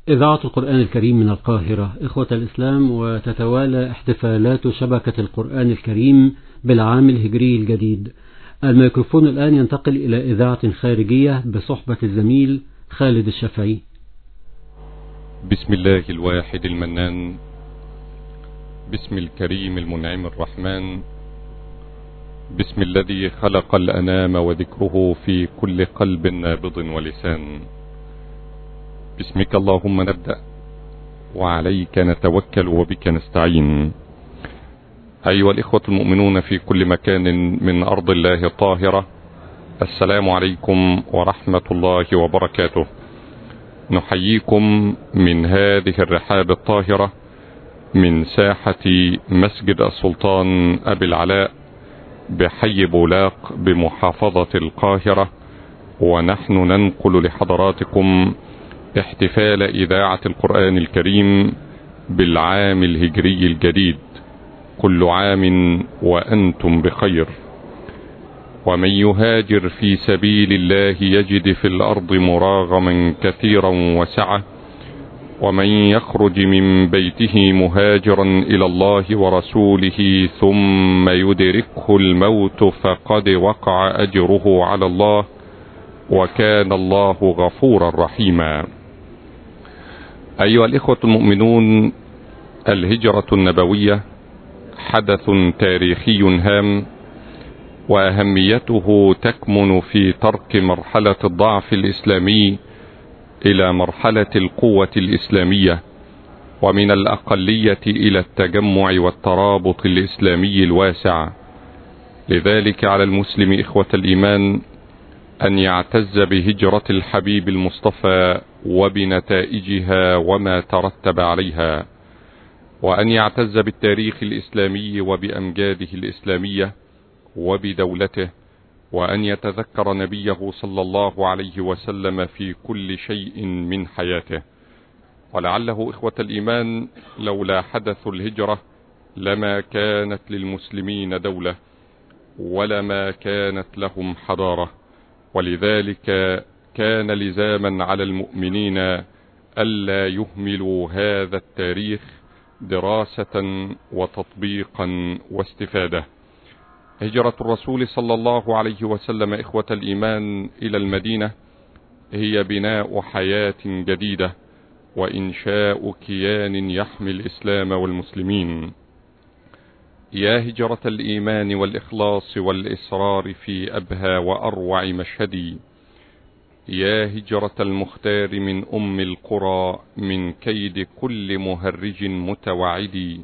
إذاعة القرآن الكريم من القاهرة. إخوة الإسلام، وتتوالى احتفالات شبكة القرآن الكريم بالعام الهجري الجديد. الميكروفون الآن ينتقل إلى إذاعة خارجية بصحبة الزميل خالد الشافعي. بسم الله الواحد المنان، بسم الكريم المنعم الرحمن، بسم الذي خلق الأنام وذكره في كل قلب نابض ولسان. باسمك اللهم نبدأ وعليك نتوكل وبك نستعين. أيها الإخوة المؤمنون في كل مكان من أرض الله الطاهرة، السلام عليكم ورحمة الله وبركاته. نحييكم من هذه الرحاب الطاهرة من ساحة مسجد السلطان أبي العلاء بحي بولاق بمحافظة القاهرة، ونحن ننقل لحضراتكم احتفال إذاعة القرآن الكريم بالعام الهجري الجديد. كل عام وأنتم بخير. ومن يهاجر في سبيل الله يجد في الأرض مراغما كثيرا وسعة، ومن يخرج من بيته مهاجرا إلى الله ورسوله ثم يدركه الموت فقد وقع أجره على الله، وكان الله غفورا رحيما. أيها الإخوة المؤمنون، الهجرة النبوية حدث تاريخي هام، وأهميته تكمن في ترك مرحلة الضعف الإسلامي إلى مرحلة القوة الإسلامية، ومن الأقلية إلى التجمع والترابط الإسلامي الواسع. لذلك على المسلم إخوة الإيمان أن يعتز بهجرة الحبيب المصطفى وبنتائجها وما ترتب عليها، وأن يعتز بالتاريخ الإسلامي وبأمجاده الإسلامية وبدولته، وأن يتذكر نبيه صلى الله عليه وسلم في كل شيء من حياته. ولعله إخوة الإيمان لولا حدث الهجرة لما كانت للمسلمين دولة، ولما كانت لهم حضارة. ولذلك كان لزاما على المؤمنين ألا يهملوا هذا التاريخ دراسة وتطبيقا واستفادة. هجرة الرسول صلى الله عليه وسلم إخوة الإيمان إلى المدينة هي بناء حياة جديدة وإنشاء كيان يحمي الإسلام والمسلمين. يا هجرة الإيمان والإخلاص والإصرار في أبهى وأروع مشهدي، يا هجرة المختار من أم القرى من كيد كل مهرج متوعدي،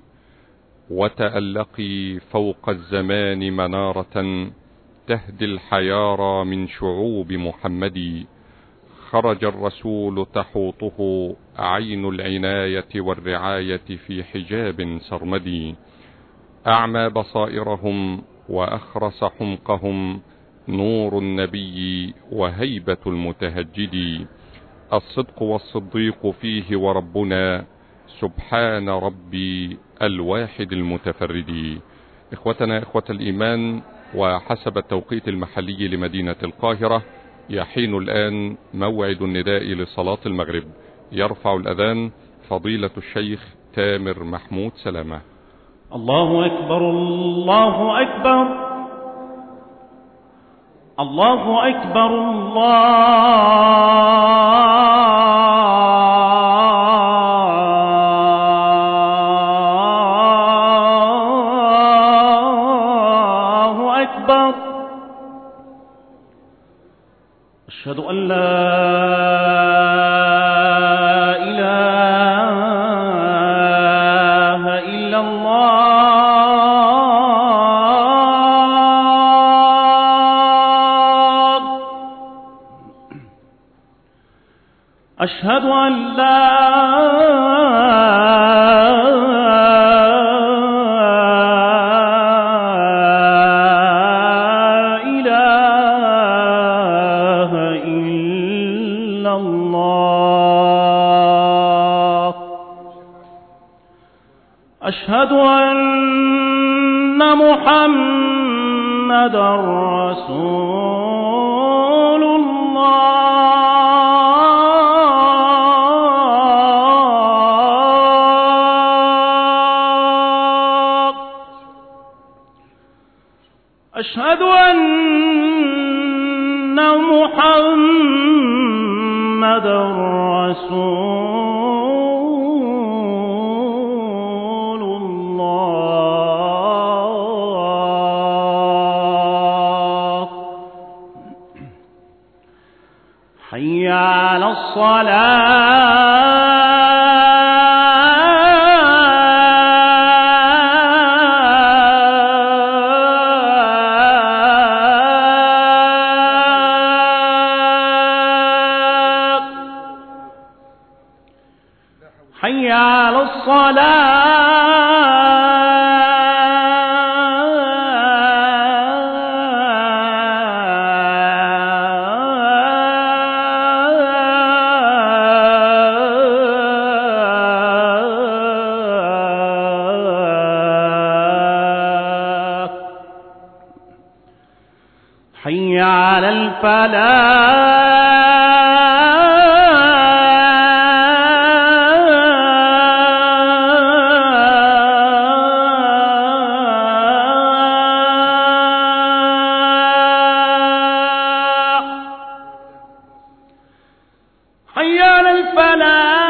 وتألقي فوق الزمان منارة تهدي الحيارى من شعوب محمد. خرج الرسول تحوطه عين العناية والرعاية في حجاب سرمدي، أعمى بصائرهم وأخرس حمقهم نور النبي وهيبة المتهجد. الصدق والصديق فيه وربنا سبحان ربي الواحد المتفرد. إخوتنا إخوة الإيمان، وحسب التوقيت المحلي لمدينة القاهرة يحين الآن موعد النداء لصلاة المغرب. يرفع الأذان فضيلة الشيخ تامر محمود سلامة. الله أكبر الله أكبر الله أكبر الله أكبر. أشهد أن لا أشهد أن لا إله إلا الله. أشهد أن محمدًا رسول الله. أشهد أن محمدًا رسول الله. حي على الصلاة. حي على الصلاة. حي على الفلاح. حي على الفلاح.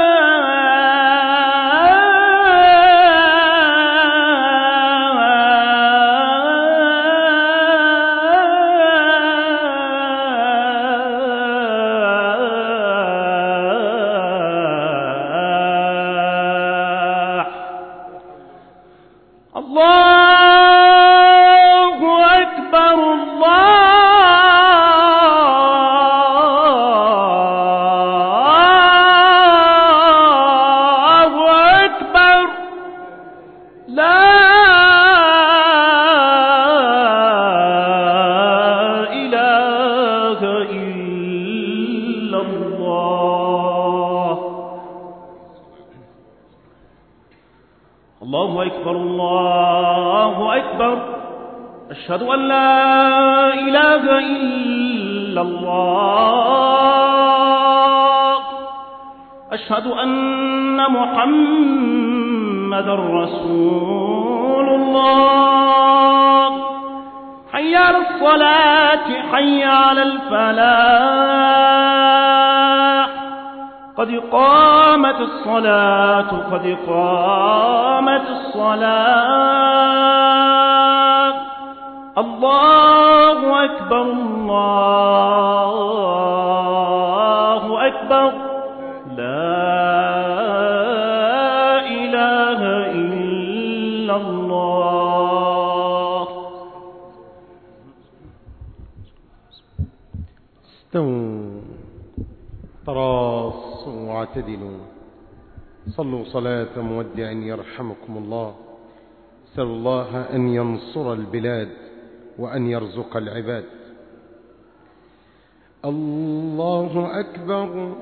الله أكبر. الله أكبر. لا إله إلا الله. الله أكبر. الله أكبر. أشهد أن لا إله إلا الله. أشهد أن محمدًا رسول الله. حي على الصلاة. حي على الفلاح. قد قامت الصلاة. قد قامت الصلاة. الله أكبر. الله أكبر. لا إله إلا الله. استووا تراصوا واعتدلوا. صلوا صلاة مودع يرحمكم الله. أسأل الله أن ينصر البلاد وأن يرزق العباد. الله أكبر.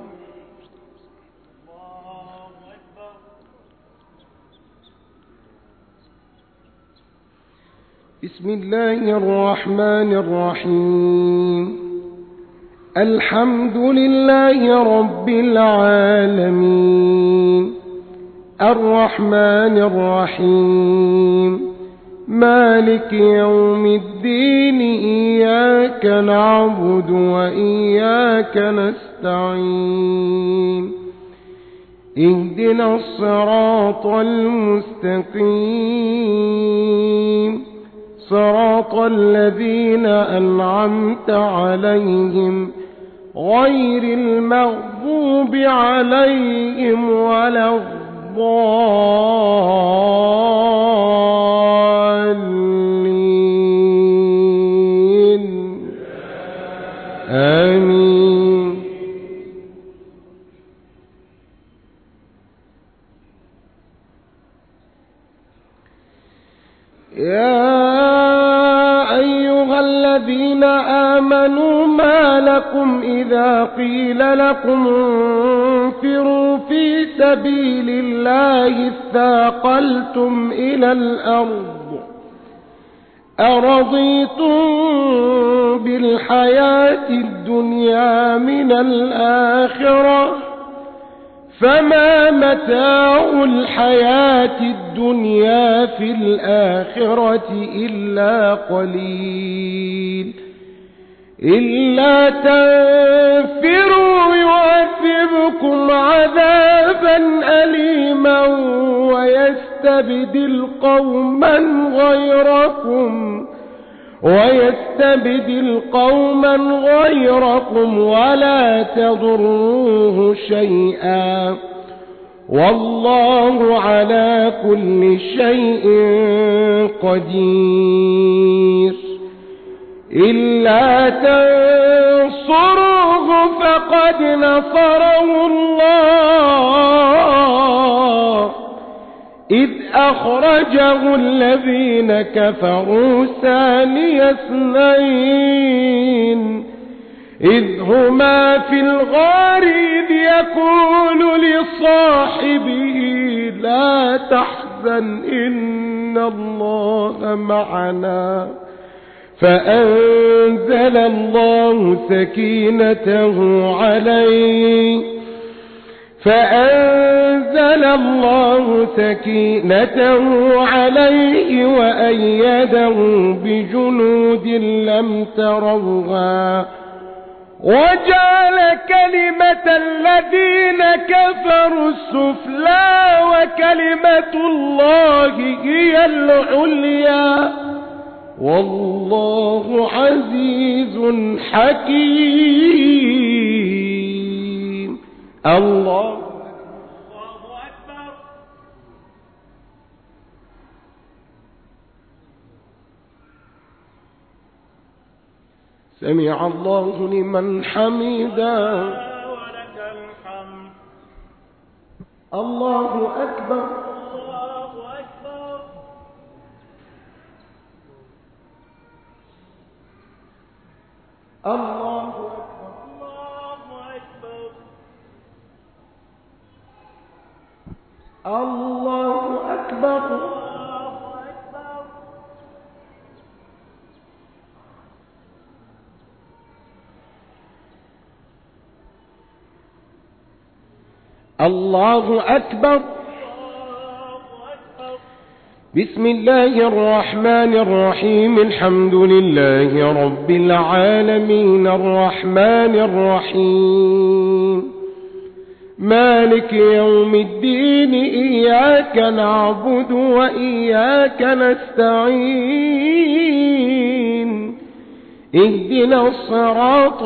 بسم الله الرحمن الرحيم. الحمد لله رب العالمين. الرحمن الرحيم. مالك يوم الدين. إياك نعبد وإياك نستعين. اهدنا الصراط المستقيم. صراط الذين أنعمت عليهم غير المغضوب عليهم ولا الضالين. آمين. يا أيها الذين آمنوا ما لكم إذا قيل لكم انفروا في سبيل الله اثاقلتم إلى الأرض أرضيتم بالحياة الدنيا من الآخرة فما متاع الحياة الدنيا في الآخرة إلا قليل إلا تنفروا يعذبكم عذابا أليما ويستبدل قوما غيركم ولا تضروه شيئا والله على كل شيء قدير إلا تنصروه فقد نصره الله إذ أخرجه الذين كفروا ثاني اثنين إذ هما في الغار إذ يقول لصاحبه لا تحزن إن الله معنا فأنزل الله سكينته عليه وأيده بجنود لم تروها وجعل كلمة الذين كفروا السفلى وكلمة الله هي العليا والله عزيز حكيم. الله أكبر. سمع الله لمن حمده ولك الحمد. الله أكبر. الله أكبر. الله أكبر. الله أكبر. بسم الله الرحمن الرحيم الحمد لله رب العالمين الرحمن الرحيم مالك يوم الدين إياك نعبد وإياك نستعين اهدنا الصراط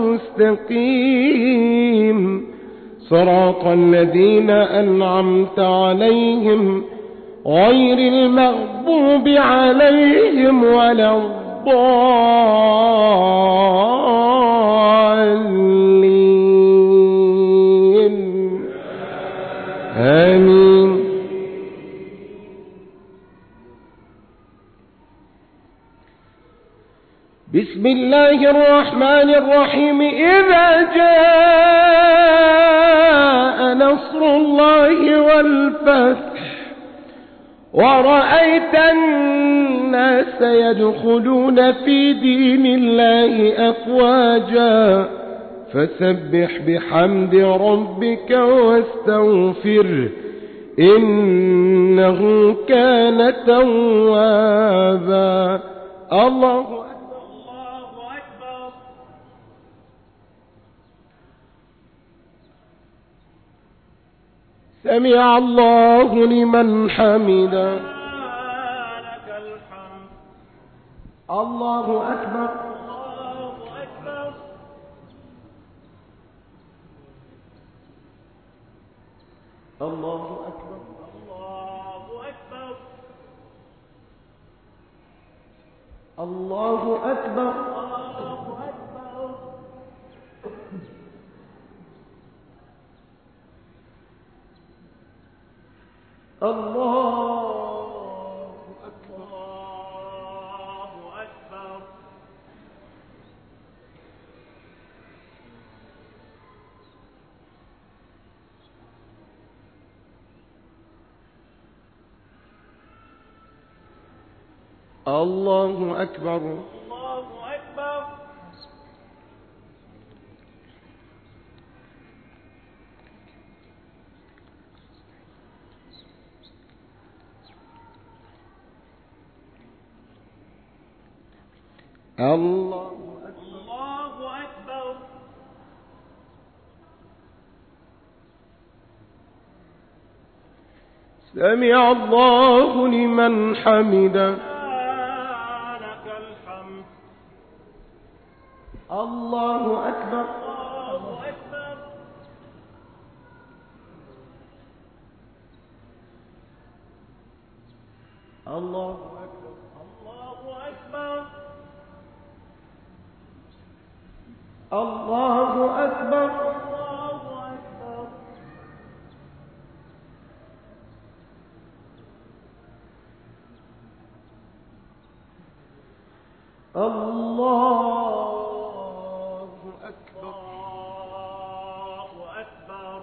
المستقيم صراط الذين أنعمت عليهم غير المغضوب عليهم ولا الضالين آمين. بسم الله الرحمن الرحيم إذا جاء نصر الله والفتح ورأيت الناس يدخلون في دين الله أفواجا فسبح بحمد ربك واستغفره إنه كان توابا. الله أكبر. سمع الله لمن حمده لك الحمد. الله أكبر. الله أكبر. الله أكبر. الله أكبر. الله أكبر. الله أكبر. الله أكبر. سمع الله لمن حمده. لك الحمد. الله أكبر. الله أكبر. الله أكبر. الله أكبر. الله أكبر. الله أكبر. الله أكبر.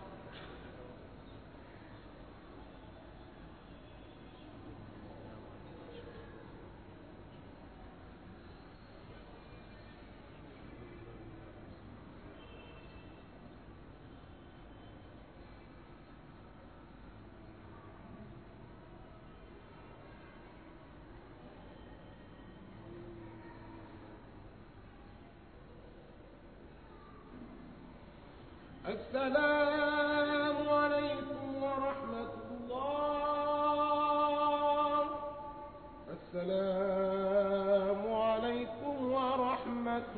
السلام عليكم ورحمة الله. السلام عليكم ورحمة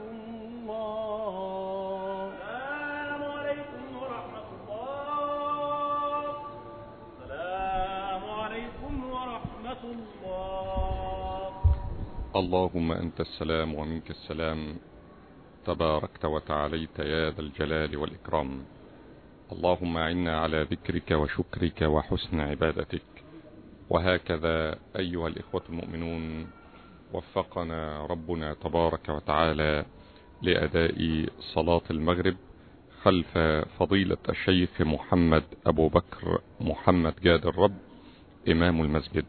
الله. السلام عليكم ورحمة الله. السلام عليكم ورحمة الله. اللهم أنت السلام ومنك السلام، تباركت وتعاليت يا ذا الجلال والإكرام. اللهم أعنا على ذكرك وشكرك وحسن عبادتك. وهكذا أيها الإخوة المؤمنون، وفقنا ربنا تبارك وتعالى لأداء صلاة المغرب خلف فضيلة الشيخ محمد أبو بكر محمد جاد الرب إمام المسجد.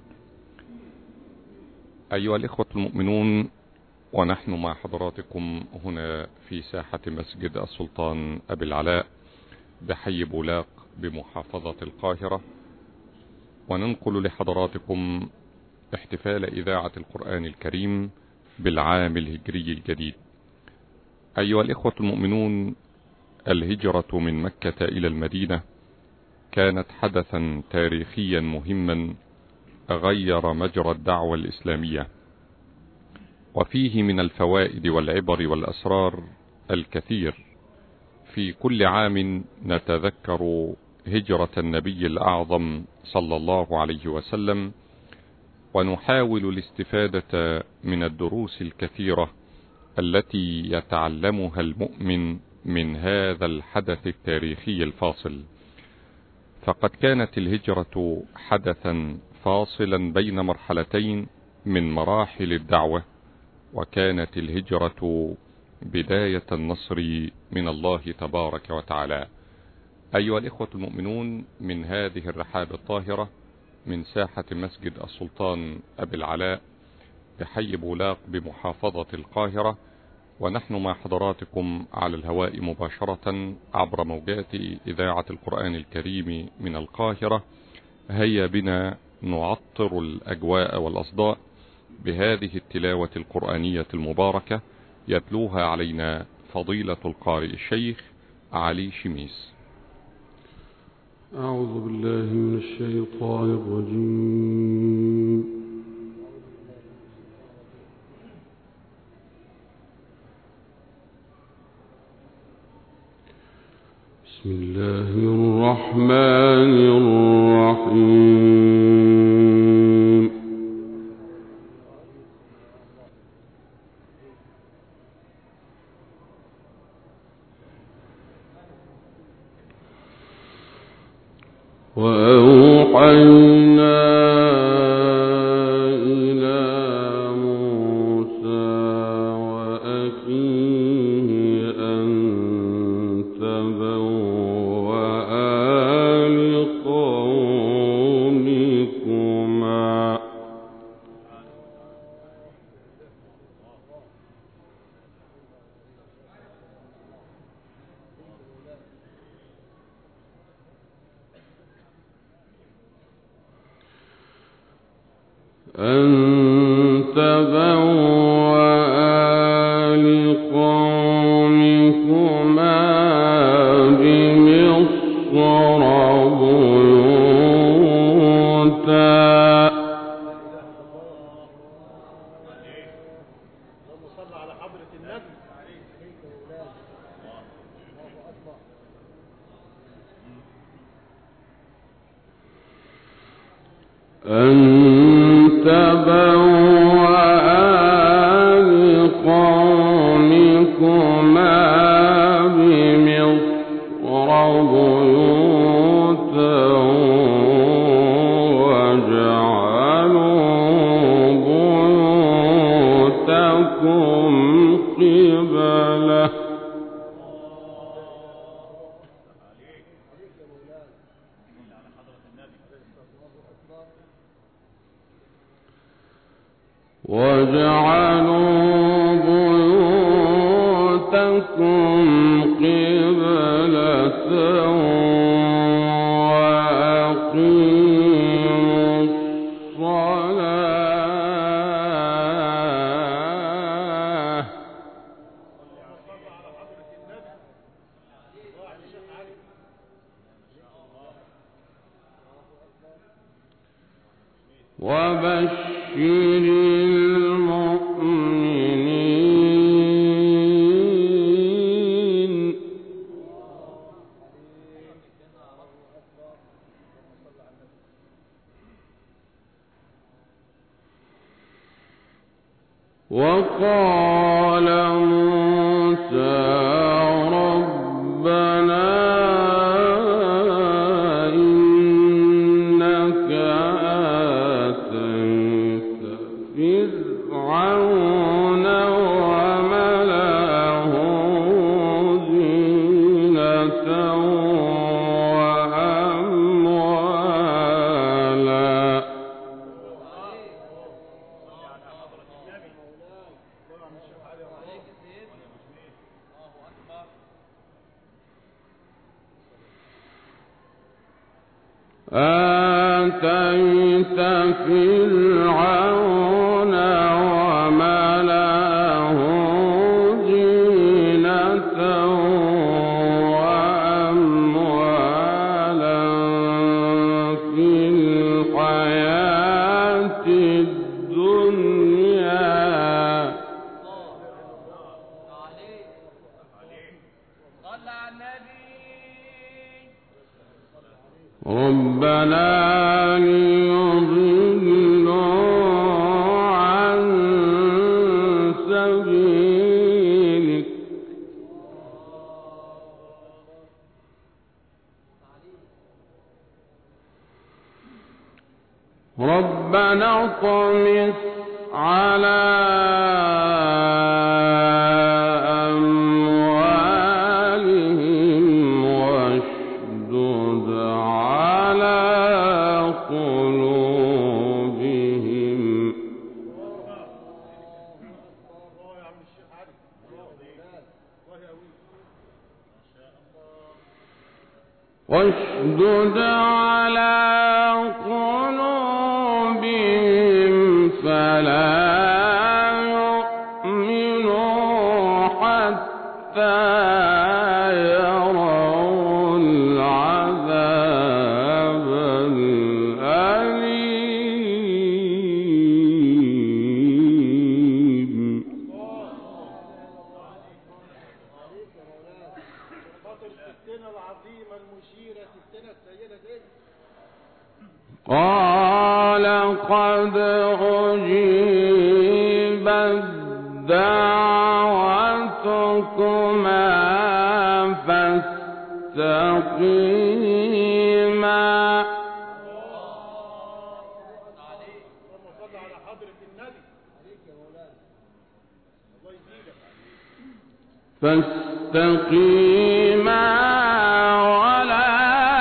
أيها الإخوة المؤمنون، ونحن مع حضراتكم هنا في ساحة مسجد السلطان أبي العلاء بحي بولاق بمحافظة القاهرة، وننقل لحضراتكم احتفال إذاعة القرآن الكريم بالعام الهجري الجديد. أيها الإخوة المؤمنون، الهجرة من مكة إلى المدينة كانت حدثا تاريخيا مهما غير مجرى الدعوة الإسلامية، وفيه من الفوائد والعبر والأسرار الكثير. في كل عام نتذكر هجرة النبي الأعظم صلى الله عليه وسلم، ونحاول الاستفادة من الدروس الكثيرة التي يتعلمها المؤمن من هذا الحدث التاريخي الفاصل. فقد كانت الهجرة حدثا فاصلا بين مرحلتين من مراحل الدعوة، وكانت الهجرة بداية النصر من الله تبارك وتعالى. أيها الإخوة المؤمنون، من هذه الرحاب الطاهرة من ساحة مسجد السلطان أبي العلاء بحي بولاق بمحافظة القاهرة، ونحن مع حضراتكم على الهواء مباشرة عبر موجات إذاعة القرآن الكريم من القاهرة. هيا بنا نعطر الأجواء والأصداء بهذه التلاوة القرآنية المباركة يتلوها علينا فضيلة القارئ الشيخ علي شميس. أعوذ بالله من الشيطان الرجيم. بسم الله الرحمن الرحيم. وأوحينا إلى موسى وأخيه أن تبوأ لقومكما أن تبوأ بيوتا أن تبوأ لقومكما بمصر بيوتا واجعلوا بيوتكم قبلة واجعلوا بيوتكم قبلة وأقيموا الصلاة وبشر المؤمنين وقال موسى ربنا إنك آتيت فرعون وملأه زينة وأموالا آتيت فرعون وملأه زينة وأموالا في الحياة الدنيا ربنا ليضلوا عن سبيلك ربنا اطمس على أموالهم واشدد على قلوبهم واشدد على قلوبهم فلا يؤمنوا حتى يروا العذاب الأليم قال قد أجيبت دعوتكما فاستقيما فاستقيما ولا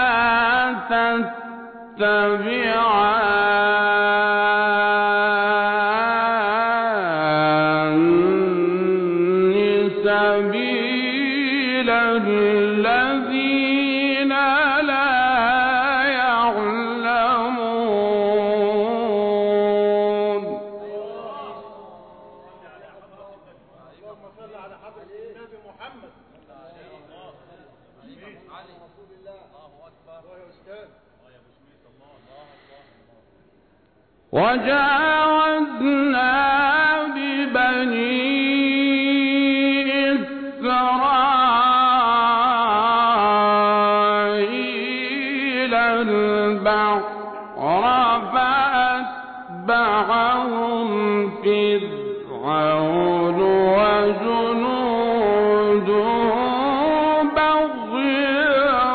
تتبعان سبيل الذين لا يعلمون وجاوزنا ببني إسرائيل البحر فأتبعهم فرعون وجنوده بغيا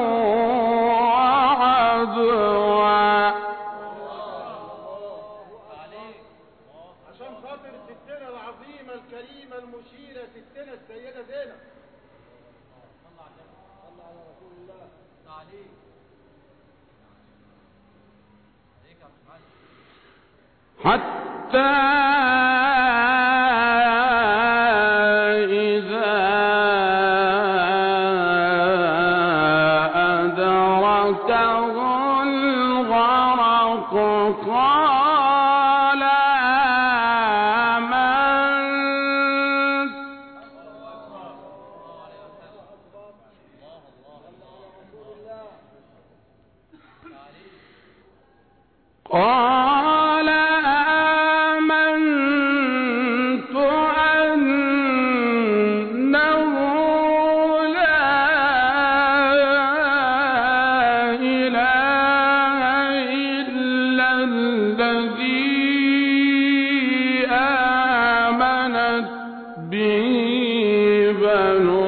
وعدوا. عشان خاطر ستنا العظيمة الكريمة المشيرة ستنا السيدة زينب. صلى على رسول الله. حتى إذا أدركه الغرق قال آمنت أنه لا إله إلا الذي آمنت به بنو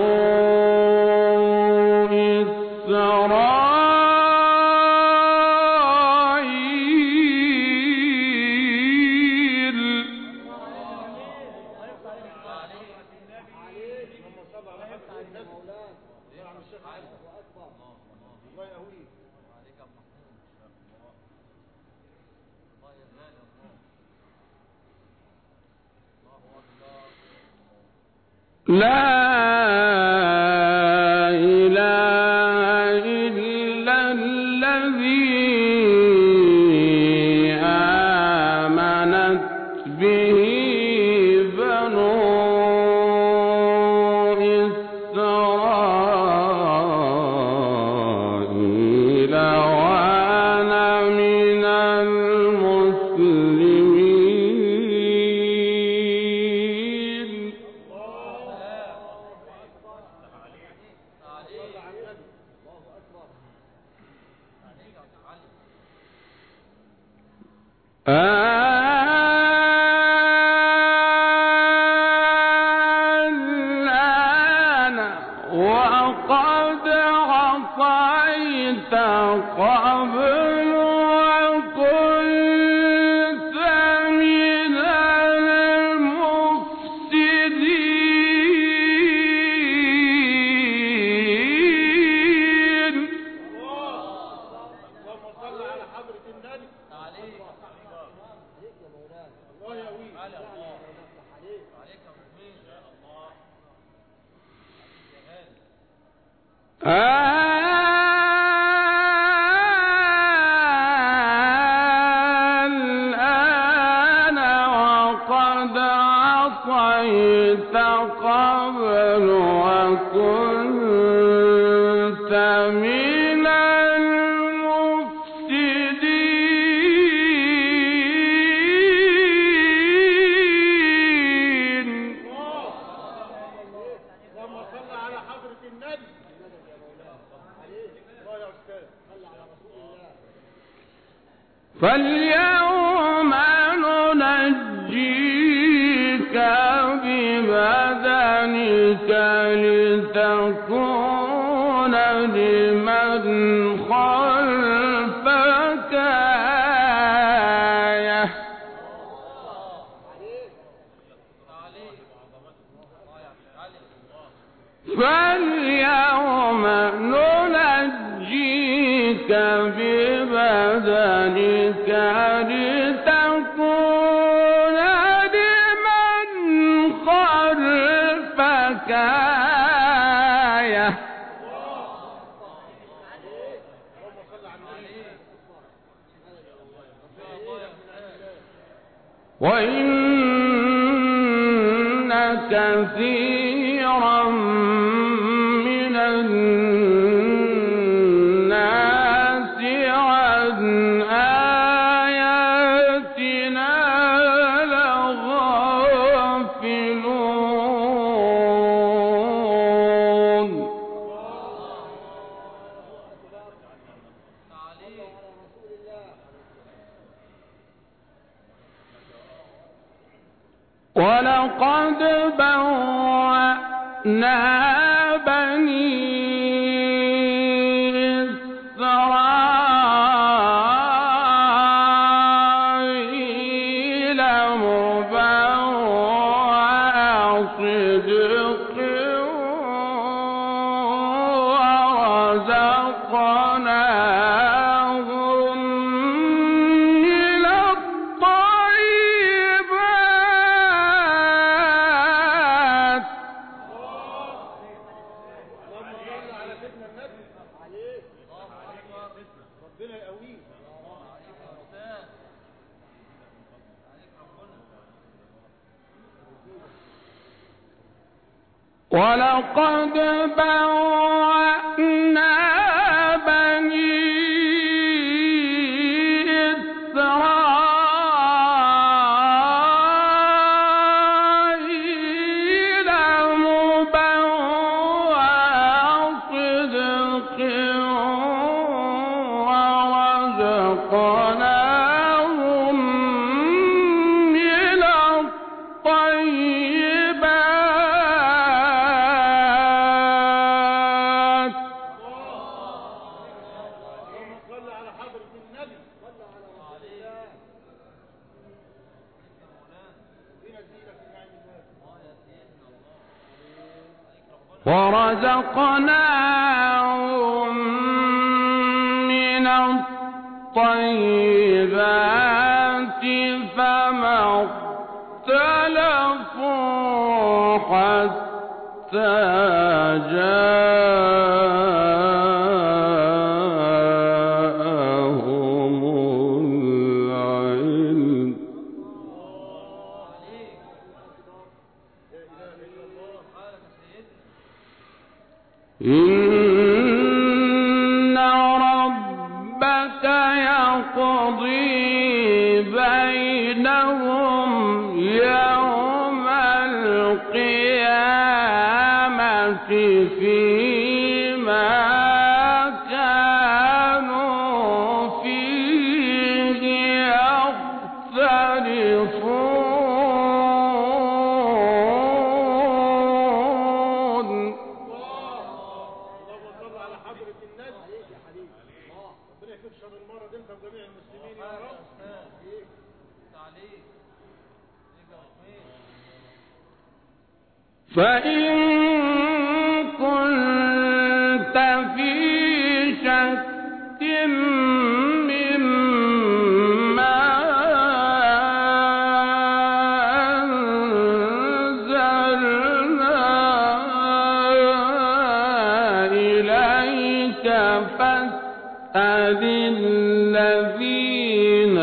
لا إله إلا الذي آمنت به بنو إسرائيل وأنا من المسلمين. الآن وقد عصيت قبل وكنت من المفسدين. اللهم صل على حضرة النبي. الله يقويك. الآن وقد عصيت قبل وكنت من المفسدين. اللهم صل على حضرة النبي. الله يا أستاذ. صل على رسول الله. فاليوم ننجيك ببدنك لتكون لمن خلفك آية. فاليوم ننجيك ببدنك لتكون لمن خلفك آية. وإن كثيرا من الناس ولقد بوأنا بني إسرائيل مبوأ صدق ورزقناهم من الطيبات. ولقد بوأنا بني إسرائيل مبوأ صدق ورزقناهم من الطيبات. ورزقناهم من الطيبات فما اختلفوا حتى جاءهم العلم. إن ربك يقضي بينهم يوم القيامة فيما كانوا فيه يختلفون. فإن كنت في شك مما أنزلنا إليك فاسأل الذين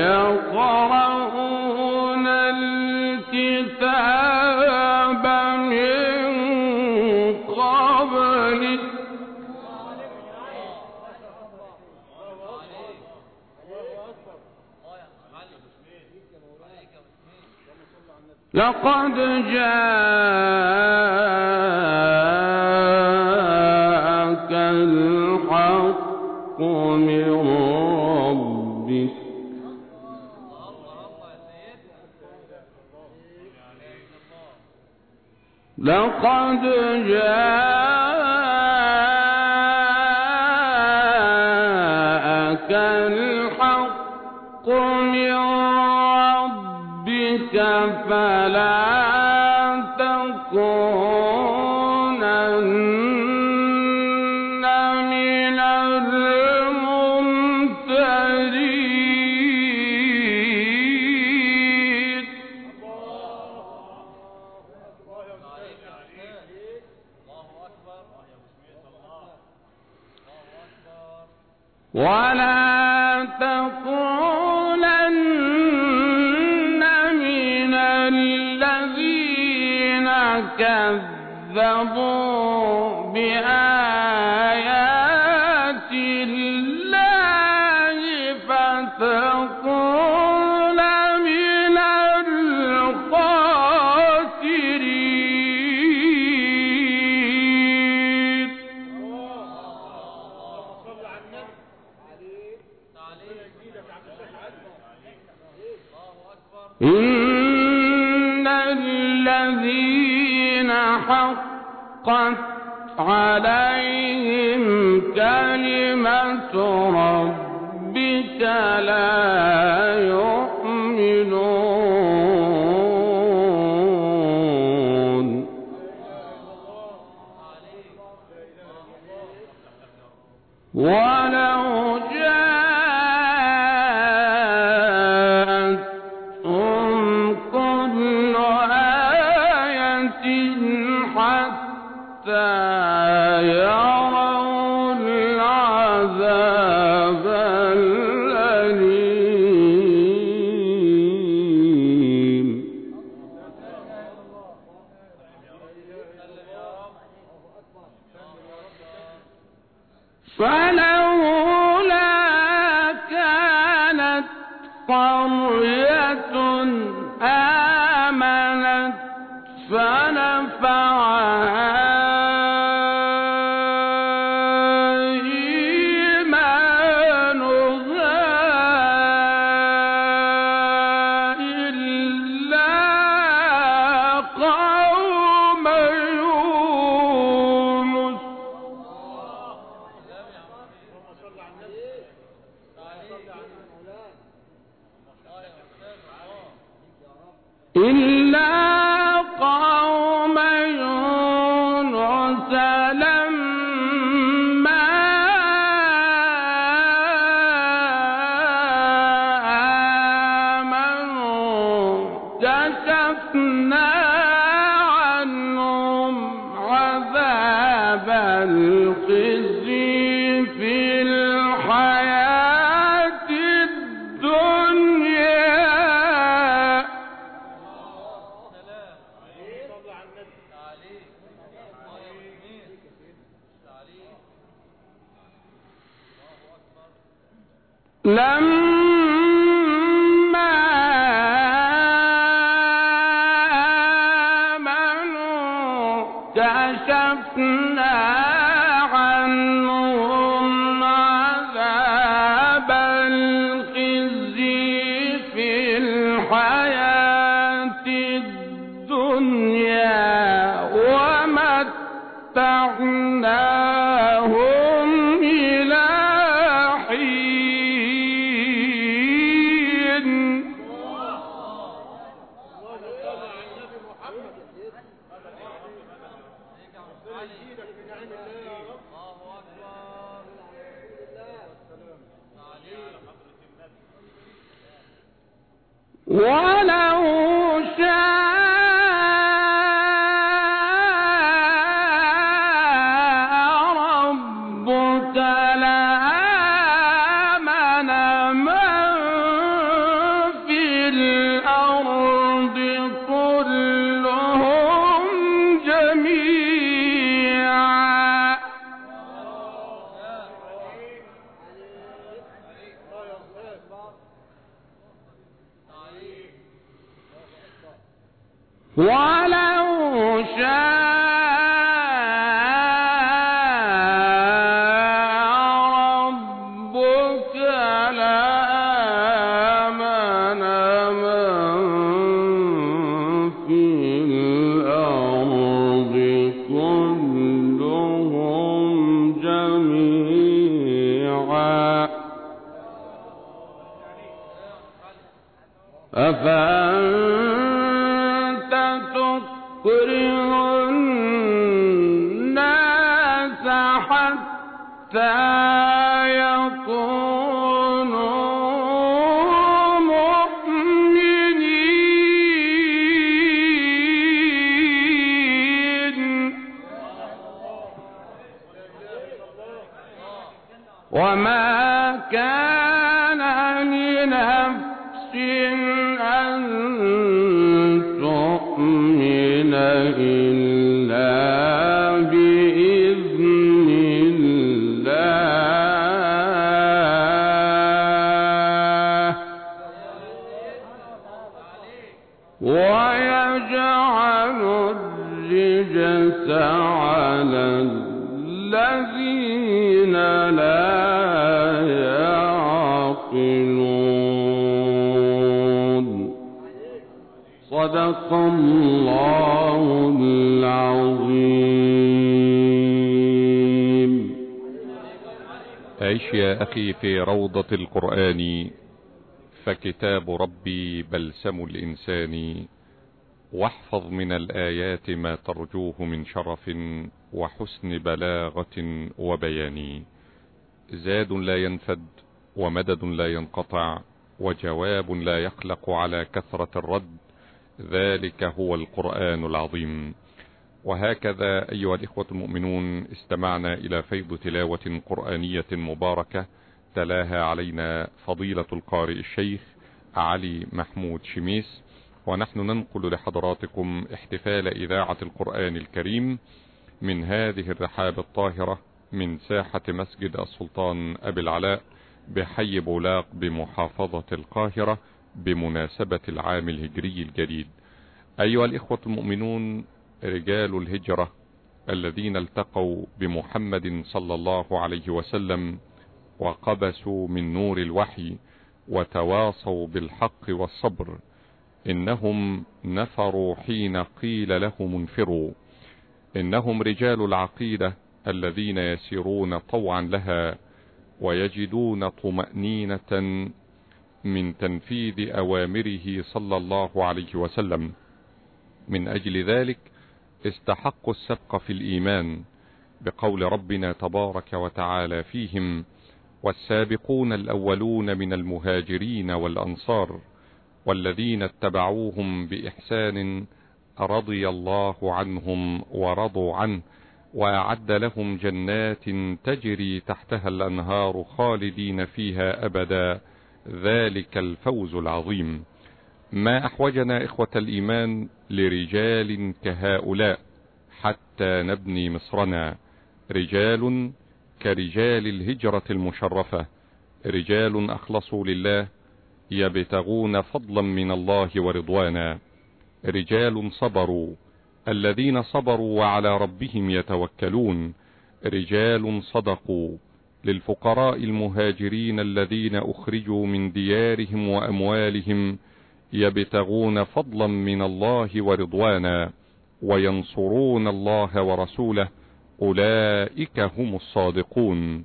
يقرؤون الكتاب من قبلك لقد جاءك الحق من ربك لقد جاءك الحق من ربك فلا تكونن من الممترين. ولا تكونن من الذين كذبوا بآيات الله فتكون من الخاسرين. إن الذين حقت عليهم كلمة ربك لا يؤمنون ولو جاءتهم كل آية حتى يروا العذاب الأليم فلولا كانت قرية آمنت فنفعها إيمانها إلا قوم يونس إلا قوم يونس لما آمنوا كشفنا عنهم عذاب الخزي في الحياة الدنيا لما آمنوا كشفنا عنهم عذاب الخزي في الحياة الدنيا ومتعناهم إلى حين ولو شاء ربك لآمن من في الأرض كلهم جميعا ولو شاء ربك لآمن من في الأرض كلهم جميعا أفأنت تكره الناس حتى يكونوا مؤمنين وما كان لنفس أن تؤمن إلا بإذن الله ويجعل الرجس على الذين لا يعقلون. صدق صدق الله العظيم. عيش يا أخي في روضة القرآن، فكتاب ربي بلسم الإنسان. واحفظ من الآيات ما ترجوه من شرف وحسن بلاغة وبيان. زاد لا ينفد ومدد لا ينقطع وجواب لا يخلق على كثرة الرد، ذلك هو القرآن العظيم. وهكذا أيها الإخوة المؤمنون استمعنا إلى فيض تلاوة قرآنية مباركة تلاها علينا فضيلة القارئ الشيخ علي محمود شميس، ونحن ننقل لحضراتكم احتفال إذاعة القرآن الكريم من هذه الرحاب الطاهرة من ساحة مسجد السلطان أبي العلاء بحي بولاق بمحافظة القاهرة بمناسبة العام الهجري الجديد. أيها الإخوة المؤمنون، رجال الهجرة الذين التقوا بمحمد صلى الله عليه وسلم وقبسوا من نور الوحي وتواصوا بالحق والصبر، إنهم نفروا حين قيل لهم انفروا. إنهم رجال العقيدة الذين يسيرون طوعا لها ويجدون طمأنينة من تنفيذ أوامره صلى الله عليه وسلم. من أجل ذلك استحقوا السبق في الإيمان بقول ربنا تبارك وتعالى فيهم: والسابقون الأولون من المهاجرين والأنصار والذين اتبعوهم بإحسان رضي الله عنهم ورضوا عنه وأعد لهم جنات تجري تحتها الأنهار خالدين فيها أبدا، ذلك الفوز العظيم. ما أحوجنا إخوة الإيمان لرجال كهؤلاء حتى نبني مصرنا، رجال كرجال الهجرة المشرفة، رجال أخلصوا لله يبتغون فضلا من الله ورضوانا، رجال صبروا الذين صبروا وعلى ربهم يتوكلون، رجال صدقوا للفقراء المهاجرين الذين أخرجوا من ديارهم وأموالهم يبتغون فضلا من الله ورضوانا وينصرون الله ورسوله، أولئك هم الصادقون،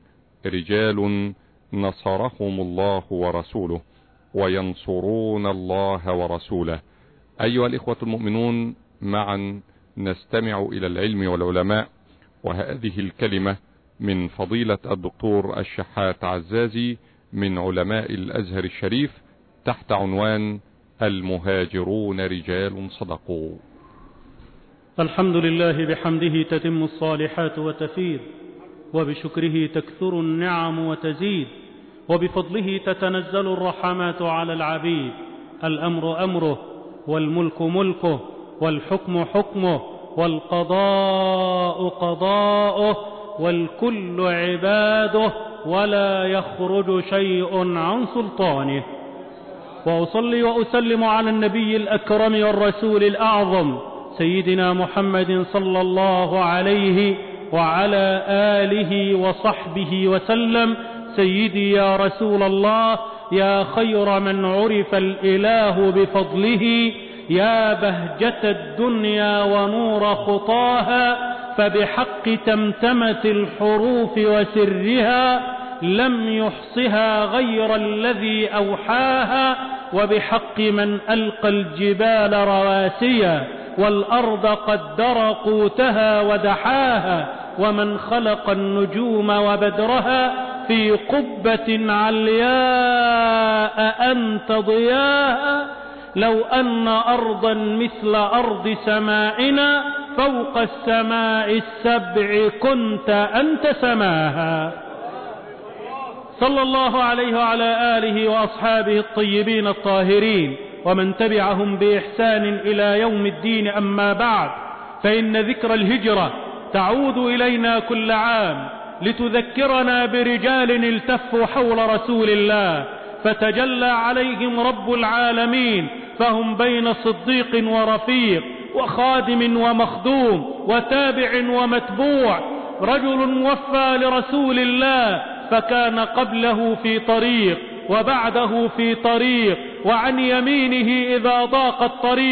رجال نصرهم الله ورسوله وينصرون الله ورسوله. أيها الإخوة المؤمنون، معا نستمع إلى العلم والعلماء، وهذه الكلمة من فضيلة الدكتور الشحات عزازي من علماء الأزهر الشريف تحت عنوان المهاجرون رجال صدقوا. الحمد لله بحمده تتم الصالحات وتفيض، وبشكره تكثر النعم وتزيد، وبفضله تتنزل الرحمات على العبيد. الأمر أمره والملك ملكه والحكم حكمه والقضاء قضاؤه والكل عباده ولا يخرج شيء عن سلطانه. وأصلي وأسلم على النبي الأكرم والرسول الأعظم سيدنا محمد صلى الله عليه وعلى آله وصحبه وسلم. سيدي يا رسول الله، يا خير من عرف الإله بفضله، يا بهجة الدنيا ونور خطاها، فبحق تمتمة الحروف وسرها لم يحصها غير الذي أوحاها، وبحق من ألقى الجبال رواسيا والأرض قدر قوتها ودحاها، ومن خلق النجوم وبدرها في قبة علياء أنت ضياها. لو أن أرضا مثل أرض سمائنا فوق السماء السبع كنت أنت سماها. صلى الله عليه وعلى آله وأصحابه الطيبين الطاهرين ومن تبعهم بإحسان إلى يوم الدين. أما بعد، فإن ذكر الهجرة تعود إلينا كل عام لتذكرنا برجال التفوا حول رسول الله فتجلى عليهم رب العالمين، فهم بين صديق ورفيق وخادم ومخدوم وتابع ومتبوع. رجل وفى لرسول الله فكان قبله في طريق وبعده في طريق، وعن يمينه إذا ضاق الطريق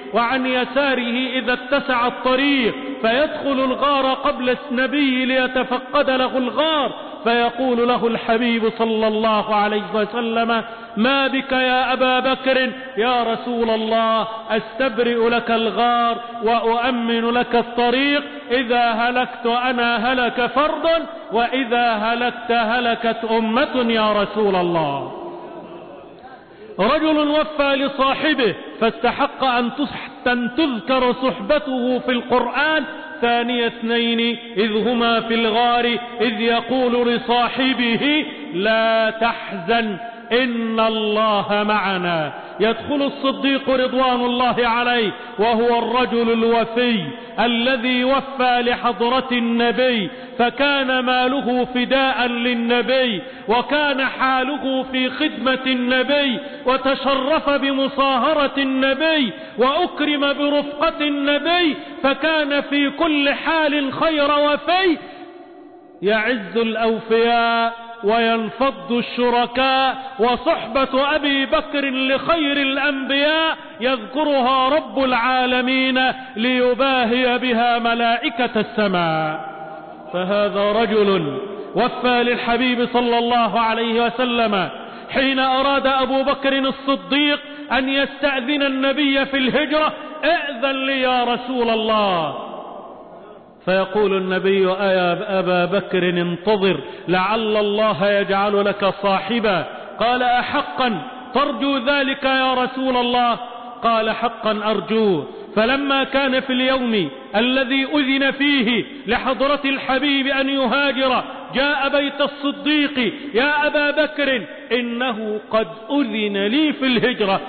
وعن يساره إذا اتسع الطريق، فيدخل الغار قبل النبي ليتفقد له الغار، فيقول له الحبيب صلى الله عليه وسلم: ما بك يا أبا بكر؟ يا رسول الله، أستبرئ لك الغار وأؤمن لك الطريق، إذا هلكت أنا هلك فرد، وإذا هلكت هلكت أمة يا رسول الله. رجل وفى لصاحبه فاستحق أن تذكر صحبته في القرآن. ثاني اثنين إذ هما في الغار إذ يقول لصاحبه: لا تحزن إن الله معنا. يدخل الصديق رضوان الله عليه وهو الرجل الوفي الذي وفى لحضرة النبي، فكان ماله فداء للنبي، وكان حاله في خدمة النبي، وتشرف بمصاهرة النبي، وأكرم برفقة النبي، فكان في كل حال خير وفي. يعز الأوفياء وينفض الشركاء، وصحبة أبي بكر لخير الأنبياء يذكرها رب العالمين ليباهي بها ملائكة السماء. فهذا رجل وفى للحبيب صلى الله عليه وسلم حين أراد أبو بكر الصديق أن يستأذن النبي في الهجرة: ائذن لي يا رسول الله. فيقول النبي: يا أبا بكر انتظر لعل الله يجعل لك صاحبا. قال: أحقا ترجو ذلك يا رسول الله؟ قال: حقا أرجوه. فلما كان في اليوم الذي أذن فيه لحضرة الحبيب أن يهاجر، جاء بيت الصديق: يا أبا بكر إنه قد أذن لي في الهجرة،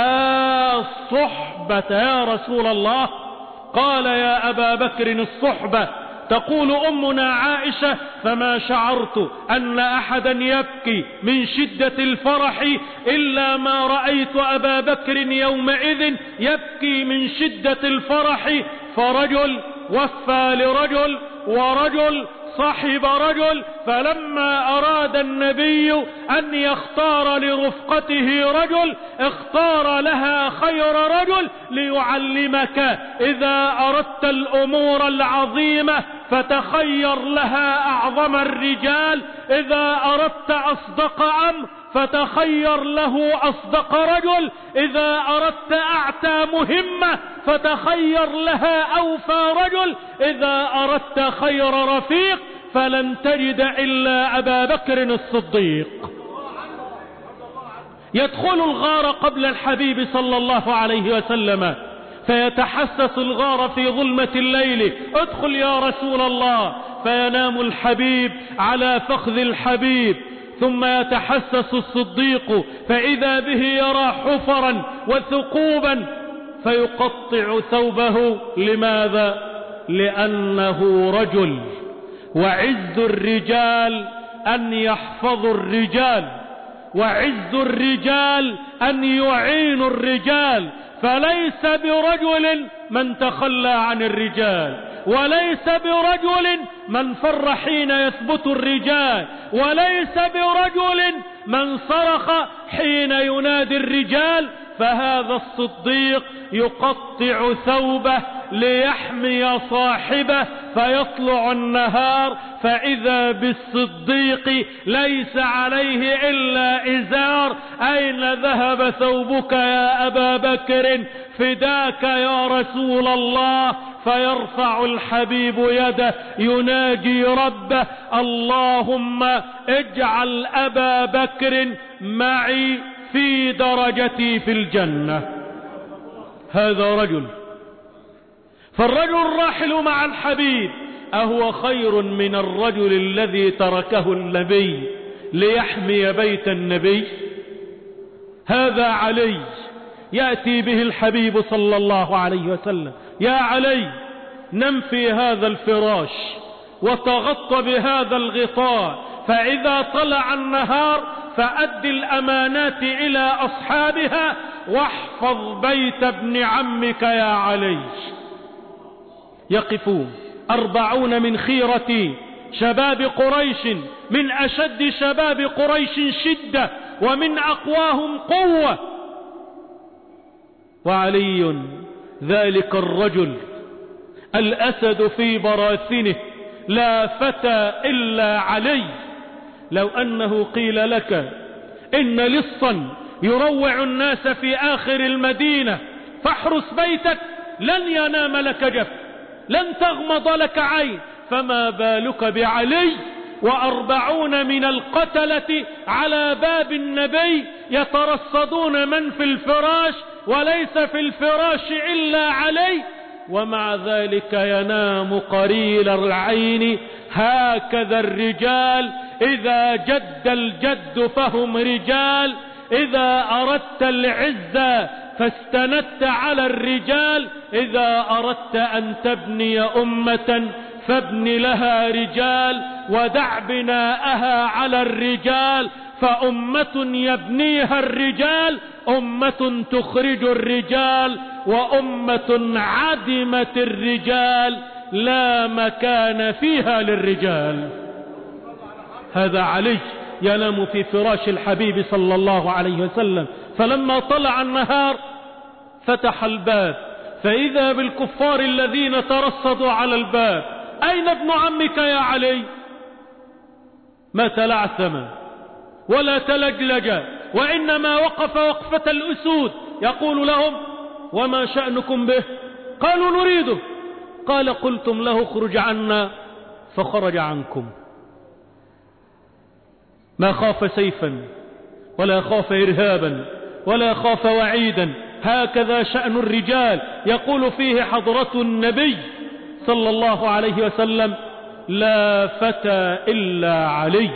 الصحبة يا رسول الله؟ قال: يا أبا بكر الصحبة. تقول أمنا عائشة: فما شعرت أن أحدا يبكي من شدة الفرح إلا ما رأيت أبا بكر يومئذ يبكي من شدة الفرح. فرجل وفى لرجل، ورجل صاحب رجل، فلما أراد النبي أن يختار لرفقته رجل اختار لها خير رجل، ليعلمك إذا أردت الأمور العظيمة فتخير لها أعظم الرجال، إذا أردت أصدق أمر فتخير له أصدق رجل، إذا أردت أعتى مهمة فتخير لها أوفى رجل، إذا أردت خير رفيق فلن تجد إلا أبا بكر الصديق. يدخل الغار قبل الحبيب صلى الله عليه وسلم، فيتحسس الغار في ظلمة الليل: ادخل يا رسول الله. فينام الحبيب على فخذ الحبيب، ثم يتحسس الصديق فإذا به يرى حفرا وثقوبا، فيقطع ثوبه. لماذا؟ لأنه رجل، وعز الرجال أن يحفظوا الرجال، وعز الرجال أن يعينوا الرجال، فليس برجل من تخلى عن الرجال، وليس برجل من فر حين يثبت الرجال، وليس برجل من صرخ حين ينادي الرجال. فهذا الصديق يقطع ثوبه ليحمي صاحبه، فيطلع النهار فإذا بالصديق ليس عليه إلا إزار. أين ذهب ثوبك يا أبا بكر؟ فداك يا رسول الله. فيرفع الحبيب يده يناجي ربه: اللهم اجعل أبا بكر معي في درجتي في الجنة. هذا رجل. فالرجل الراحل مع الحبيب أهو خير من الرجل الذي تركه النبي ليحمي بيت النبي؟ هذا علي يأتي به الحبيب صلى الله عليه وسلم: يا علي نم في هذا الفراش وتغطى بهذا الغطاء، فإذا طلع النهار فأد الأمانات إلى أصحابها، واحفظ بيت ابن عمك يا علي. يقفون 40 من خيرة شباب قريش، من أشد شباب قريش شدة ومن أقواهم قوة، وعلي ذلك الرجل الأسد في براثنه لا فتى إلا علي. لو أنه قيل لك إن لصا يروع الناس في آخر المدينة فاحرس بيتك لن ينام لك جف، لن تغمض لك عين، فما بالك بعلي 40 من القتلة على باب النبي يترصدون من في الفراش وليس في الفراش إلا علي، ومع ذلك ينام قرير العين. هكذا الرجال، إذا جد الجد فهم رجال. إذا أردت العزة فاستندت على الرجال، إذا أردت أن تبني أمة فابن لها رجال، ودع بناءها على الرجال، فأمة يبنيها الرجال أمة تخرج الرجال، وأمة عدمت الرجال لا مكان فيها للرجال. هذا علي ينام في فراش الحبيب صلى الله عليه وسلم، فلما طلع النهار فتح الباب فإذا بالكفار الذين ترصدوا على الباب. أين ابن عمك يا علي؟ ما تلعثم ولا تلجلج، وإنما وقف وقفة الأسود يقول لهم: وما شأنكم به؟ قالوا: نريده. قال: قلتم له اخرج عنا فخرج عنكم. ما خاف سيفا ولا خاف إرهابا ولا خاف وعيدا. هكذا شأن الرجال. يقول فيه حضرة النبي صلى الله عليه وسلم: لا فتى إلا علي.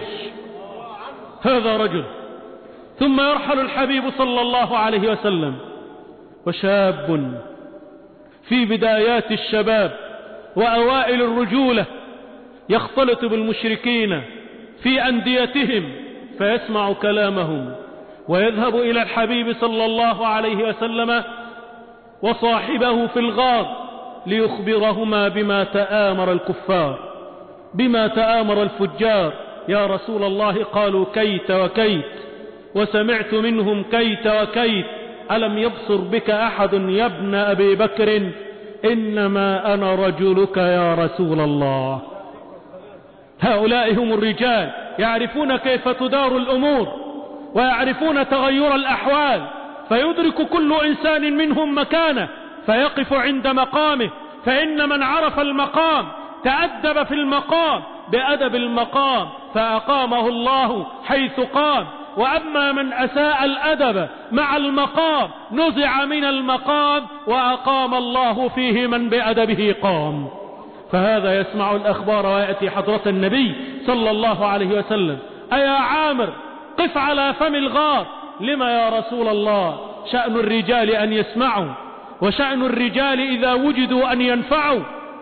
هذا رجل. ثم يرحل الحبيب صلى الله عليه وسلم، وشاب في بدايات الشباب وأوائل الرجولة يختلط بالمشركين في أنديتهم فيسمع كلامهم، ويذهب إلى الحبيب صلى الله عليه وسلم وصاحبه في الغار ليخبرهما بما تآمر الكفار، بما تآمر الفجار. يا رسول الله، قالوا كيت وكيت، وسمعت منهم كيت وكيت، ألم يبصر بك أحد يا ابن أبي بكر؟ إنما أنا رجلك يا رسول الله. هؤلاء هم الرجال، يعرفون كيف تدار الأمور ويعرفون تغير الأحوال، فيدرك كل إنسان منهم مكانه فيقف عند مقامه. فإن من عرف المقام تأدب في المقام بأدب المقام فأقامه الله حيث قام، وأما من أساء الأدب مع المقام نزع من المقام وأقام الله فيه من بأدبه قام. فهذا يسمع الأخبار ويأتي حضرة النبي صلى الله عليه وسلم: أيا عامر قف على فم الغار. لما يا رسول الله؟ شأن الرجال أن يسمعوا، وشأن الرجال إذا وجدوا أن ينفعوا.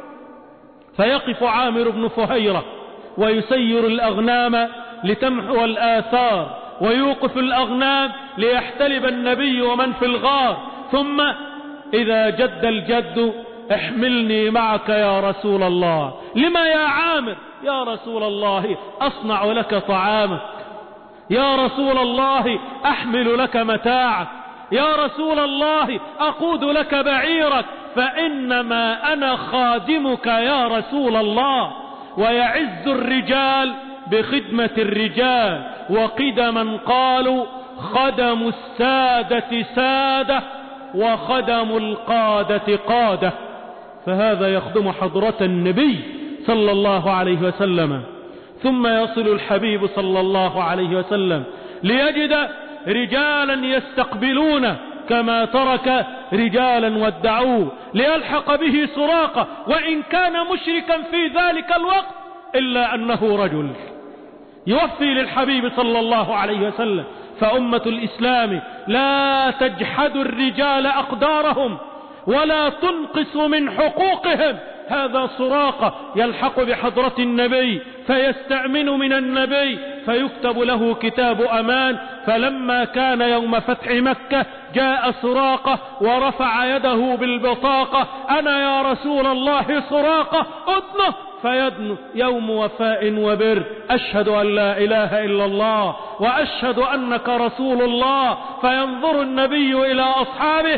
فيقف عامر بن فهيرة ويسير الأغنام لتمحو الآثار، ويوقف الأغنام ليحتلب النبي ومن في الغار. ثم إذا جد الجد: احملني معك يا رسول الله. لما يا عامر؟ يا رسول الله أصنع لك طعامك، يا رسول الله أحمل لك متاعك، يا رسول الله أقود لك بعيرك، فإنما أنا خادمك يا رسول الله. ويعز الرجال بخدمة الرجال، وقدما قالوا: خدم السادة سادة وخدم القادة قادة. فهذا يخدم حضرة النبي صلى الله عليه وسلم. ثم يصل الحبيب صلى الله عليه وسلم ليجد رجالا يستقبلون كما ترك رجالا ودعوه، ليلحق به سراقة وإن كان مشركا في ذلك الوقت، إلا أنه رجل يوفي للحبيب صلى الله عليه وسلم. فأمة الإسلام لا تجحد الرجال أقدارهم ولا تنقص من حقوقهم. هذا سراقة يلحق بحضرة النبي فيستأمن من النبي فيكتب له كتاب أمان. فلما كان يوم فتح مكة جاء سراقة ورفع يده بالبطاقة: أنا يا رسول الله سراقة، أدنه. فيدنو: يوم وفاء وبر، أشهد أن لا إله إلا الله وأشهد أنك رسول الله. فينظر النبي إلى أصحابه: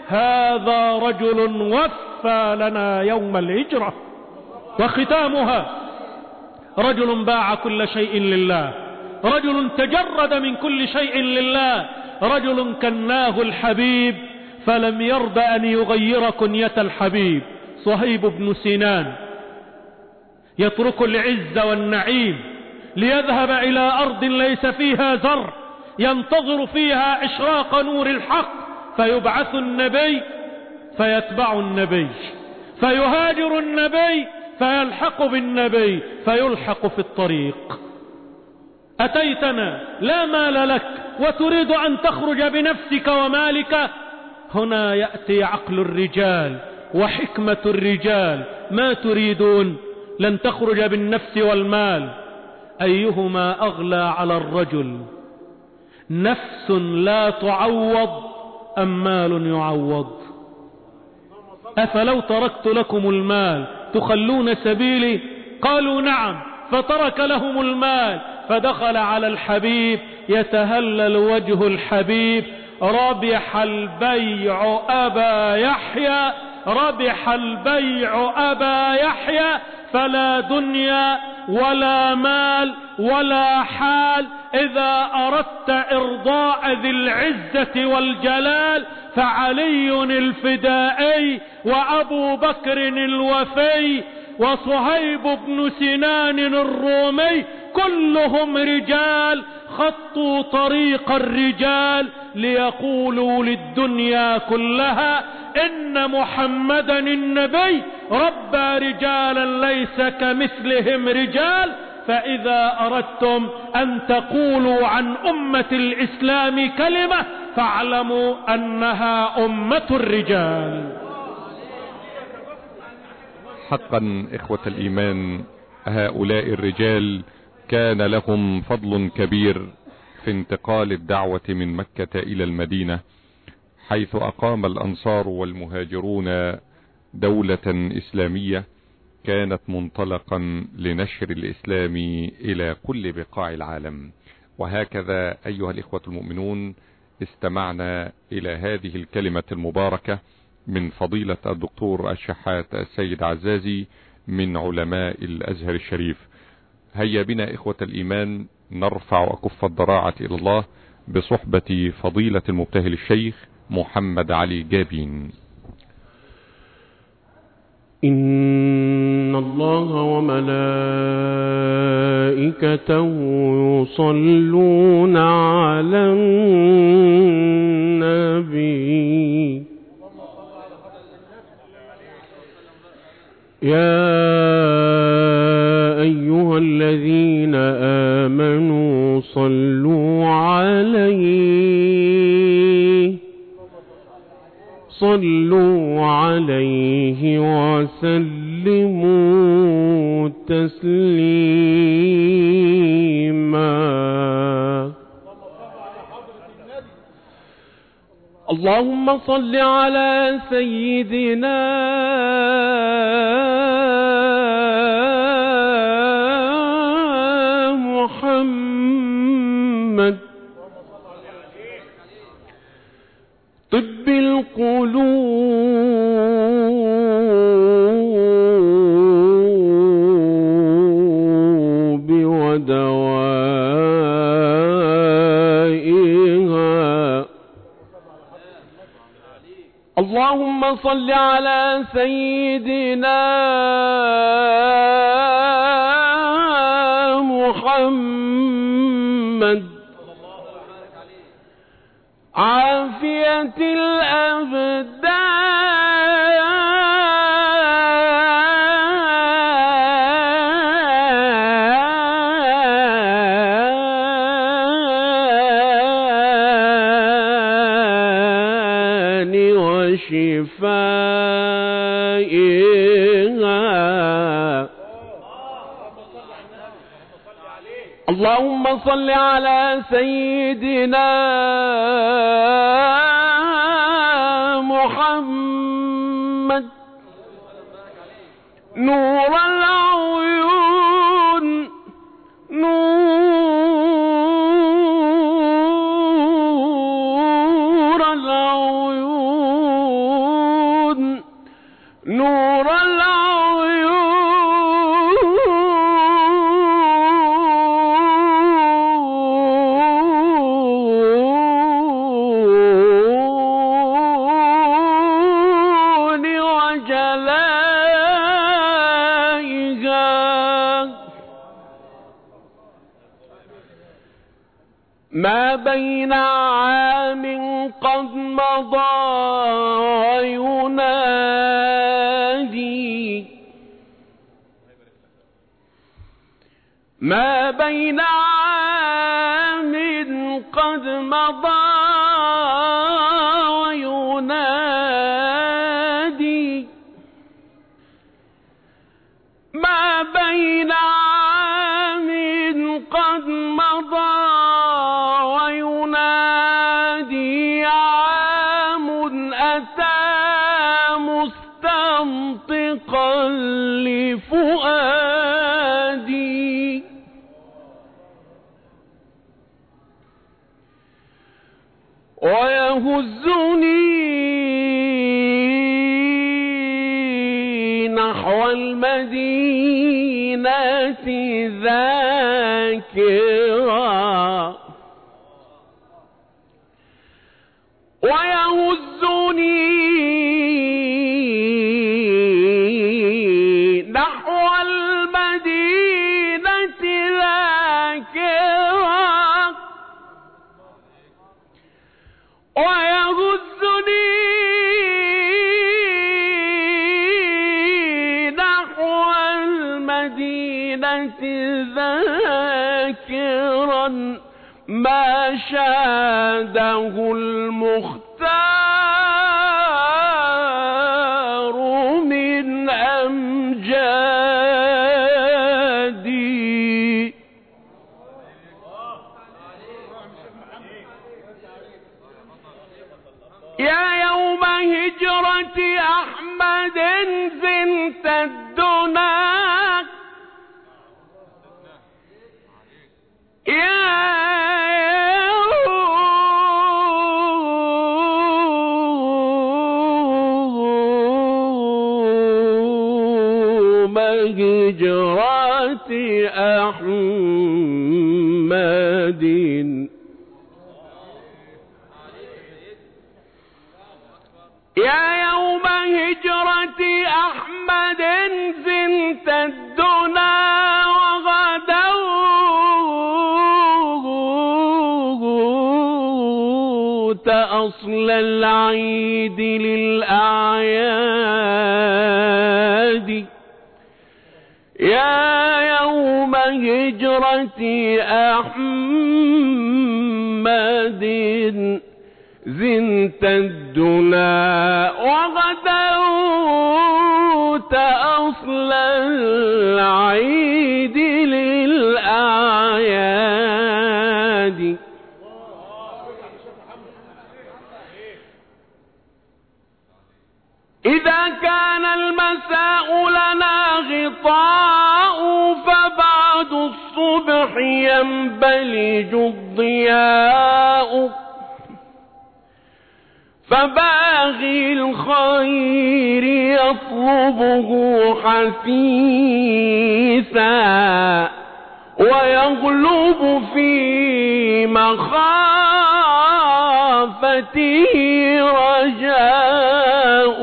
هذا رجل وفى لنا يوم الهجرة. وختامها: رجل باع كل شيء لله، رجل تجرد من كل شيء لله، رجل كناه الحبيب فلم يرضى أن يغير كنية الحبيب. صهيب بن سنان يترك العز والنعيم ليذهب إلى أرض ليس فيها زرع، ينتظر فيها إشراق نور الحق، فيبعث النبي فيتبع النبي، فيهاجر النبي فيلحق بالنبي، فيلحق في الطريق. أتيتنا لا مال لك وتريد أن تخرج بنفسك ومالك. هنا يأتي عقل الرجال وحكمة الرجال. ما تريدون؟ لن تخرج بالنفس والمال. أيهما أغلى على الرجل؟ نفس لا تعوض أم مال يعوض؟ أفلو تركت لكم المال تخلون سبيلي؟ قالوا نعم. فترك لهم المال، فدخل على الحبيب يتهلل وجه الحبيب: ربح البيع أبا يحيى، ربح البيع أبا يحيى، فلا دنيا ولا مال ولا حال. إذا أردت إرضاء ذي العزة والجلال فعلي الفدائي وأبو بكر الوفي وصهيب بن سنان الرومي، كلهم رجال خطوا طريق الرجال ليقولوا للدنيا كلها إن محمدا النبي ربى رجالا ليس كمثلهم رجال. فإذا أردتم أن تقولوا عن أمة الإسلام كلمة فاعلموا أنها أمة الرجال. حقا إخوة الإيمان، هؤلاء الرجال كان لهم فضل كبير في انتقال الدعوة من مكة إلى المدينة، حيث أقام الأنصار والمهاجرون دولة إسلامية كانت منطلقا لنشر الإسلام إلى كل بقاع العالم. وهكذا أيها الإخوة المؤمنون استمعنا إلى هذه الكلمة المباركة من فضيلة الدكتور الشحات السيد عزازي من علماء الأزهر الشريف. هيا بنا إخوة الإيمان نرفع أكف الضراعة إلى الله بصحبة فضيلة المبتهل الشيخ محمد علي جابين. إن الله وملائكته يصلون على النبي يا أيها الذين آمنوا صلوا عليه وسلموا تسليما. اللهم صل على سيدنا محمد طب القلوب ودوائها. اللهم صل على سيدنا محمد عافية الأبدان وشفائها. اللهم صل على سيدنا محمد نور العيون نور العيون ما بين عام قد مضى وينادي ما بين عام قد مضى وينادي ما بين عام قد مضى وينادي عام أتى مستنطقا لفؤادي ويهزني نحو المدينة ذاكرا ويهزني نحو المدينة ذاكرا ويهزني نحو المدينة ذاكرا ما شاده المختار من أمجادي يا يوم هجرة أحمد زنت الدنا يوم هجرة أحمد يا يوم هجرة أحمد زنت الدنا وغدوت أصل العيد للأعياد يا يوم هجرة أحمد زنت الدنا وغدوت أصل العيد للأعياد إذا كان المساء لنا غطاء فبعد الصبح ينبلج الضياء فباغي الخير يطلبه حثيثا ويغلب في مخافته رجاء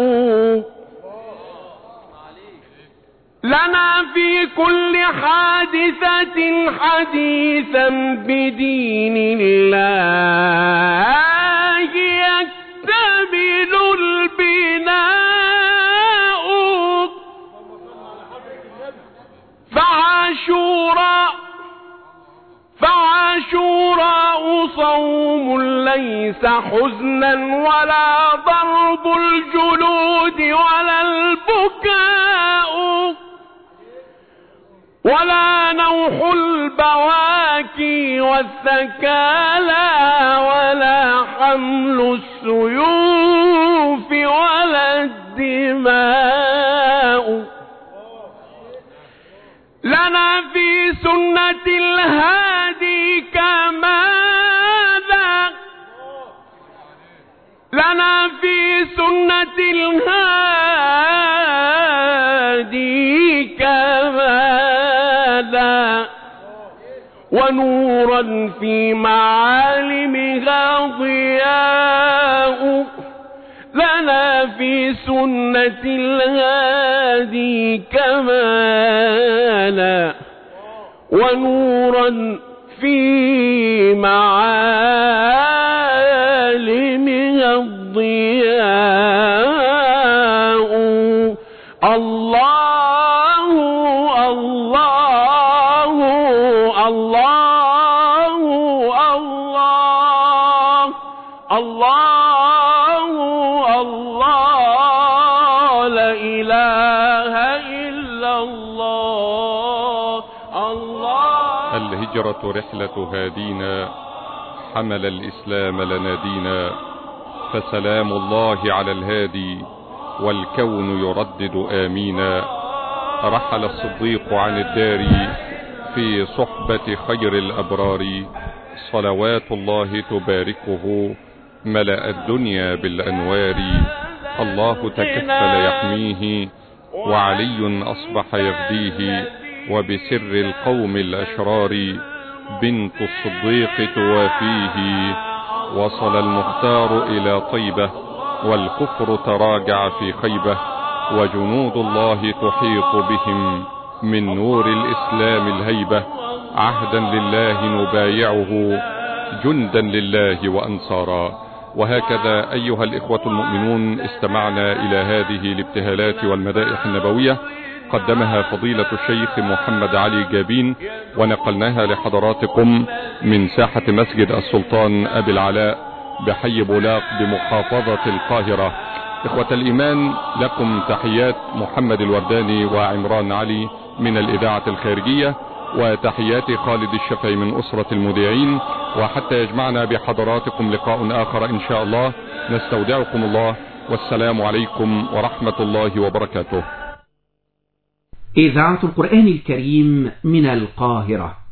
لنا في كل حادثة حديثا بدين الله يكتمل البناء فعاشوراء صوم ليس حزنا ولا ضرب الجلود ولا البكاء ولا نوح البواكي والثكالى ولا حمل السيوف ولا الدماء لنا في سنة الهادي كماذا لنا في سنة الهادي كماذا ونورا في معالمها ضياء لنا في سنة الهادي كمالا ونورا في معالمها الضياء. الله الله الله الله الله الله لا إله إلا الله. الله الهجرة رحلة هادينا، حمل الإسلام لنا دينا، فسلام الله على الهادي والكون يردد آمينا. رحل الصديق عن الدار في صحبة خير الأبرار، صلوات الله تباركه ملأ الدنيا بالأنوار. الله تكفل يحميه وعلي أصبح يفديه، وبسر القوم الأشرار بنت الصديق توافيه. وصل المختار إلى طيبة والكفر تراجع في خيبة، وجنود الله تحيط بهم من نور الإسلام الهيبة. عهدا لله نبايعه، جندا لله وأنصارا. وهكذا أيها الإخوة المؤمنون استمعنا إلى هذه الابتهالات والمدائح النبوية قدمها فضيلة الشيخ محمد علي جابين، ونقلناها لحضراتكم من ساحة مسجد السلطان أبي العلاء بحي بولاق بمحافظة القاهرة. إخوة الإيمان، لكم تحيات محمد الورداني وعمران علي من الإذاعة الخارجية، وتحيات خالد الشفعي من أسرة المذيعين. وحتى يجمعنا بحضراتكم لقاء آخر إن شاء الله، نستودعكم الله، والسلام عليكم ورحمة الله وبركاته. إذاعة القرآن الكريم من القاهرة.